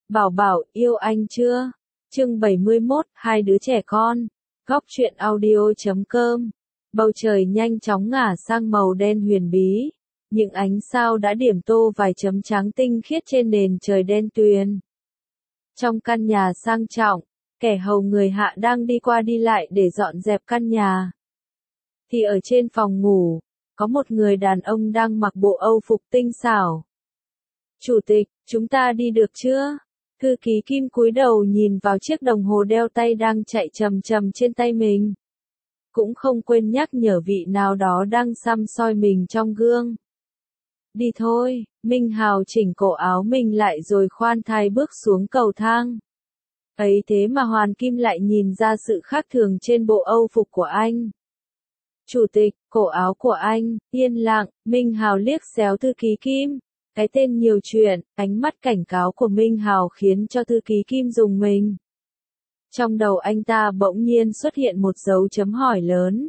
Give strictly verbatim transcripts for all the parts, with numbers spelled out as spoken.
Bảo Bảo, yêu anh chưa? Chương bảy mươi mốt, hai đứa trẻ con. Góc truyện audio chấm com. Bầu trời nhanh chóng ngả sang màu đen huyền bí. Những ánh sao đã điểm tô vài chấm trắng tinh khiết trên nền trời đen tuyền. Trong căn nhà sang trọng, kẻ hầu người hạ đang đi qua đi lại để dọn dẹp căn nhà. Thì ở trên phòng ngủ, có một người đàn ông đang mặc bộ âu phục tinh xảo. Chủ tịch, chúng ta đi được chưa? Thư ký Kim cúi đầu nhìn vào chiếc đồng hồ đeo tay đang chạy chậm chậm trên tay mình. Cũng không quên nhắc nhở vị nào đó đang săm soi mình trong gương. Đi thôi, Minh Hào chỉnh cổ áo mình lại rồi khoan thai bước xuống cầu thang. Ấy thế mà Hoàn Kim lại nhìn ra sự khác thường trên bộ âu phục của anh. Chủ tịch, cổ áo của anh, yên lặng, Minh Hào liếc xéo thư ký Kim. Cái tên nhiều chuyện, ánh mắt cảnh cáo của Minh Hào khiến cho thư ký Kim rùng mình. Trong đầu anh ta bỗng nhiên xuất hiện một dấu chấm hỏi lớn.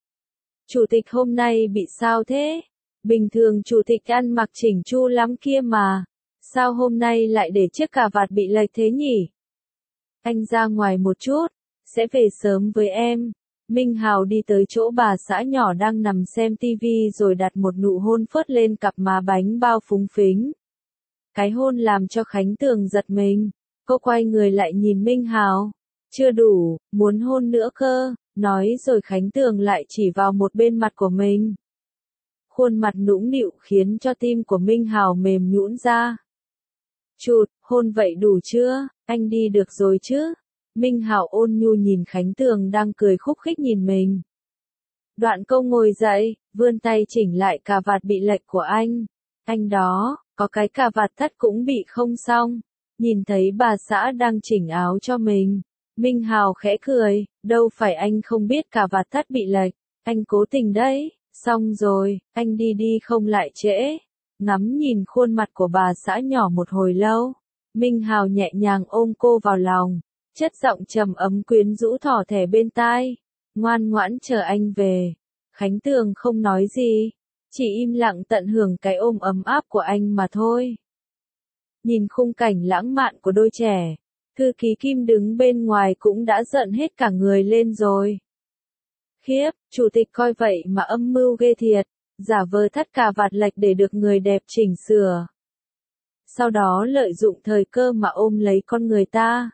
Chủ tịch hôm nay bị sao thế? Bình thường chủ tịch ăn mặc chỉnh chu lắm kia mà. Sao hôm nay lại để chiếc cà vạt bị lệch thế nhỉ? Anh ra ngoài một chút, sẽ về sớm với em. Minh Hào đi tới chỗ bà xã nhỏ đang nằm xem tivi rồi đặt một nụ hôn phớt lên cặp má bánh bao phúng phính. Cái hôn làm cho Khánh Tường giật mình. Cô quay người lại nhìn Minh Hào. Chưa đủ, muốn hôn nữa cơ, nói rồi Khánh Tường lại chỉ vào một bên mặt của mình. Khuôn mặt nũng nịu khiến cho tim của Minh Hào mềm nhũn ra. Chụt, hôn vậy đủ chưa, anh đi được rồi chứ? Minh Hào ôn nhu nhìn Khánh Tường đang cười khúc khích nhìn mình. Đoạn câu ngồi dậy, vươn tay chỉnh lại cà vạt bị lệch của anh. Anh đó, có cái cà vạt thắt cũng bị không xong. Nhìn thấy bà xã đang chỉnh áo cho mình. Minh Hào khẽ cười, đâu phải anh không biết cà vạt thắt bị lệch. Anh cố tình đấy, xong rồi, anh đi đi không lại trễ. Ngắm nhìn khuôn mặt của bà xã nhỏ một hồi lâu. Minh Hào nhẹ nhàng ôm cô vào lòng. Chất giọng trầm ấm quyến rũ thỏ thẻ bên tai. Ngoan ngoãn chờ anh về. Khánh Tường không nói gì. Chỉ im lặng tận hưởng cái ôm ấm áp của anh mà thôi. Nhìn khung cảnh lãng mạn của đôi trẻ. Thư ký Kim đứng bên ngoài cũng đã giận hết cả người lên rồi. Khiếp, chủ tịch coi vậy mà âm mưu ghê thiệt. Giả vờ thắt cà vạt lệch để được người đẹp chỉnh sửa. Sau đó lợi dụng thời cơ mà ôm lấy con người ta.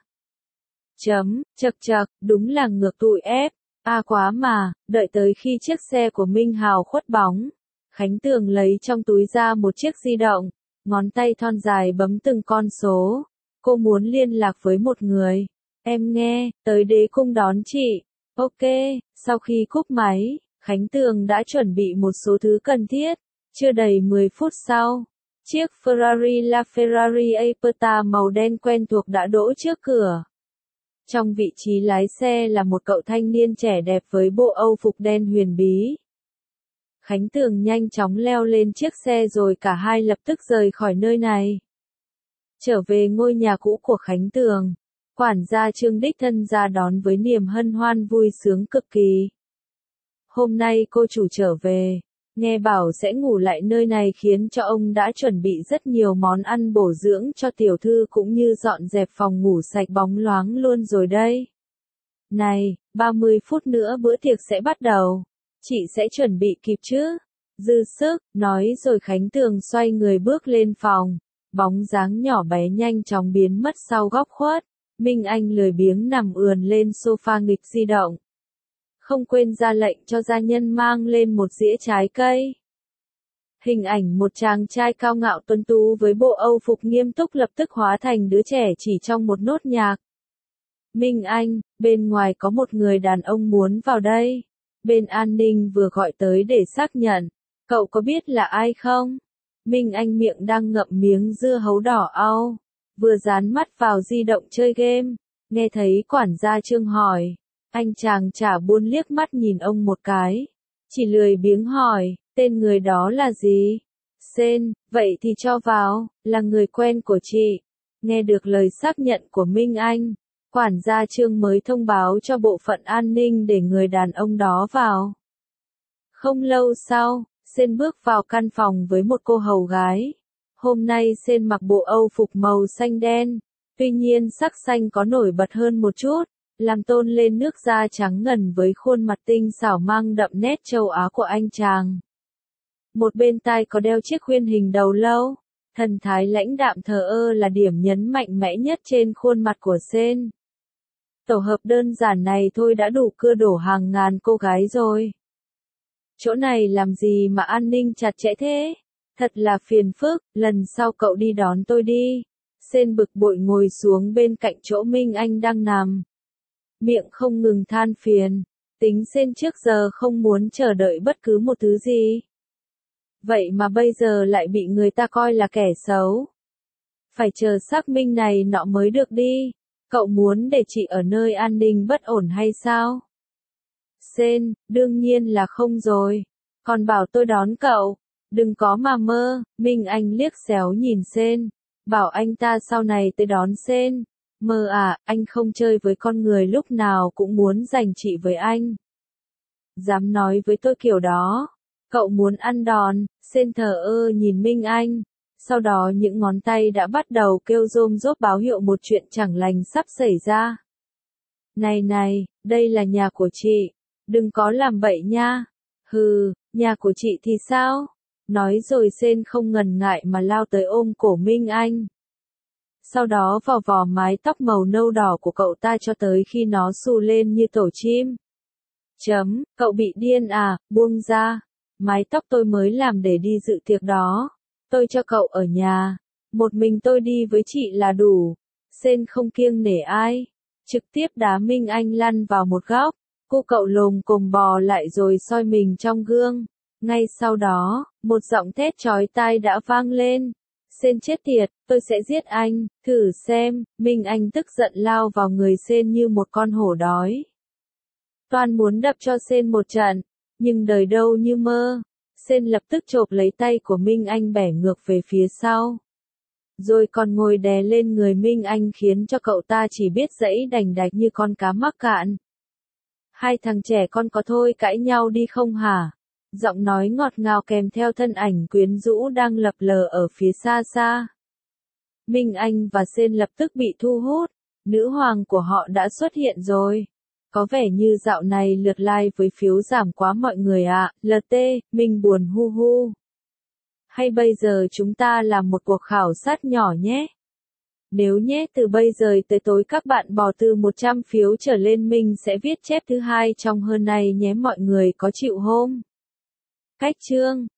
Chấm, chật chật, đúng là ngược tụi ép. A à quá mà, đợi tới khi chiếc xe của Minh Hào khuất bóng. Khánh Tường lấy trong túi ra một chiếc di động. Ngón tay thon dài bấm từng con số. Cô muốn liên lạc với một người. Em nghe, tới đế cung đón chị. Ok, sau khi cúp máy, Khánh Tường đã chuẩn bị một số thứ cần thiết. Chưa đầy mười phút sau, chiếc Ferrari LaFerrari Aperta màu đen quen thuộc đã đỗ trước cửa. Trong vị trí lái xe là một cậu thanh niên trẻ đẹp với bộ âu phục đen huyền bí. Khánh Tường nhanh chóng leo lên chiếc xe rồi cả hai lập tức rời khỏi nơi này. Trở về ngôi nhà cũ của Khánh Tường, quản gia Trương đích thân ra đón với niềm hân hoan vui sướng cực kỳ. Hôm nay cô chủ trở về, nghe bảo sẽ ngủ lại nơi này khiến cho ông đã chuẩn bị rất nhiều món ăn bổ dưỡng cho tiểu thư cũng như dọn dẹp phòng ngủ sạch bóng loáng luôn rồi đây. Này, ba mươi phút nữa bữa tiệc sẽ bắt đầu. Chị sẽ chuẩn bị kịp chứ? Dư sức, nói rồi Khánh Tường xoay người bước lên phòng. Bóng dáng nhỏ bé nhanh chóng biến mất sau góc khuất. Minh Anh lười biếng nằm ườn lên sofa nghịch di động. Không quên ra lệnh cho gia nhân mang lên một dĩa trái cây. Hình ảnh một chàng trai cao ngạo tuấn tú với bộ âu phục nghiêm túc lập tức hóa thành đứa trẻ chỉ trong một nốt nhạc. Minh Anh, bên ngoài có một người đàn ông muốn vào đây. Bên an ninh vừa gọi tới để xác nhận. Cậu có biết là ai không? Minh Anh miệng đang ngậm miếng dưa hấu đỏ au. Vừa dán mắt vào di động chơi game. Nghe thấy quản gia Trương hỏi. Anh chàng chả buồn liếc mắt nhìn ông một cái. Chỉ lười biếng hỏi, tên người đó là gì? Sen, vậy thì cho vào, là người quen của chị. Nghe được lời xác nhận của Minh Anh, quản gia Trương mới thông báo cho bộ phận an ninh để người đàn ông đó vào. Không lâu sau, Sen bước vào căn phòng với một cô hầu gái. Hôm nay Sen mặc bộ âu phục màu xanh đen, Tuy nhiên sắc xanh có nổi bật hơn một chút, làm tôn lên nước da trắng ngần với khuôn mặt tinh xảo mang đậm nét châu Á của anh chàng. Một bên tai có đeo chiếc khuyên hình đầu lâu, thần thái lãnh đạm thờ ơ là điểm nhấn mạnh mẽ nhất trên khuôn mặt của Sen. Tổ hợp đơn giản này thôi đã đủ cưa đổ hàng ngàn cô gái rồi. Chỗ này làm gì mà an ninh chặt chẽ thế? Thật là phiền phức, lần sau cậu đi đón tôi đi. Sen bực bội ngồi xuống bên cạnh chỗ Minh Anh đang nằm. Miệng không ngừng than phiền, tính Sen trước giờ không muốn chờ đợi bất cứ một thứ gì. Vậy mà bây giờ lại bị người ta coi là kẻ xấu. Phải chờ xác minh này nọ mới được đi. Cậu muốn để chị ở nơi an ninh bất ổn hay sao? Sen, đương nhiên là không rồi. Còn bảo tôi đón cậu. Đừng có mà mơ. Minh Anh liếc xéo nhìn Sen. Bảo anh ta sau này tới đón Sen. Mơ à, anh không chơi với con người lúc nào cũng muốn giành chị với anh. Dám nói với tôi kiểu đó. Cậu muốn ăn đòn. Sen thờ ơ nhìn Minh Anh. Sau đó những ngón tay đã bắt đầu kêu rôm rốp báo hiệu một chuyện chẳng lành sắp xảy ra. Này này, đây là nhà của chị. Đừng có làm bậy nha. Hừ, nhà của chị thì sao? Nói rồi Sen không ngần ngại mà lao tới ôm cổ Minh Anh. Sau đó vò vò mái tóc màu nâu đỏ của cậu ta cho tới khi nó xù lên như tổ chim. Chấm, cậu bị điên à, buông ra. Mái tóc tôi mới làm để đi dự tiệc đó. Tôi cho cậu ở nhà. Một mình tôi đi với chị là đủ. Sen không kiêng nể ai. Trực tiếp đá Minh Anh lăn vào một góc. Cô cậu lồm cồm bò lại rồi soi mình trong gương. Ngay sau đó, một giọng thét chói tai đã vang lên. Sen chết tiệt, tôi sẽ giết anh, thử xem. Minh Anh tức giận lao vào người Sen như một con hổ đói. Toan muốn đập cho Sen một trận, nhưng đời đâu như mơ. Sen lập tức chộp lấy tay của Minh Anh bẻ ngược về phía sau. Rồi còn ngồi đè lên người Minh Anh khiến cho cậu ta chỉ biết giãy đành đạch như con cá mắc cạn. Hai thằng trẻ con có thôi cãi nhau đi không hả? Giọng nói ngọt ngào kèm theo thân ảnh quyến rũ đang lập lờ ở phía xa xa. Minh Anh và Sen lập tức bị thu hút. Nữ hoàng của họ đã xuất hiện rồi. Có vẻ như dạo này lượt like với phiếu giảm quá mọi người ạ, à. lờ tê, mình buồn hu hu. Hay bây giờ chúng ta làm một cuộc khảo sát nhỏ nhé. Nếu nhé từ bây giờ tới tối các bạn bỏ từ một trăm phiếu trở lên mình sẽ viết chép thứ hai trong hơn này nhé mọi người có chịu không? Cách chương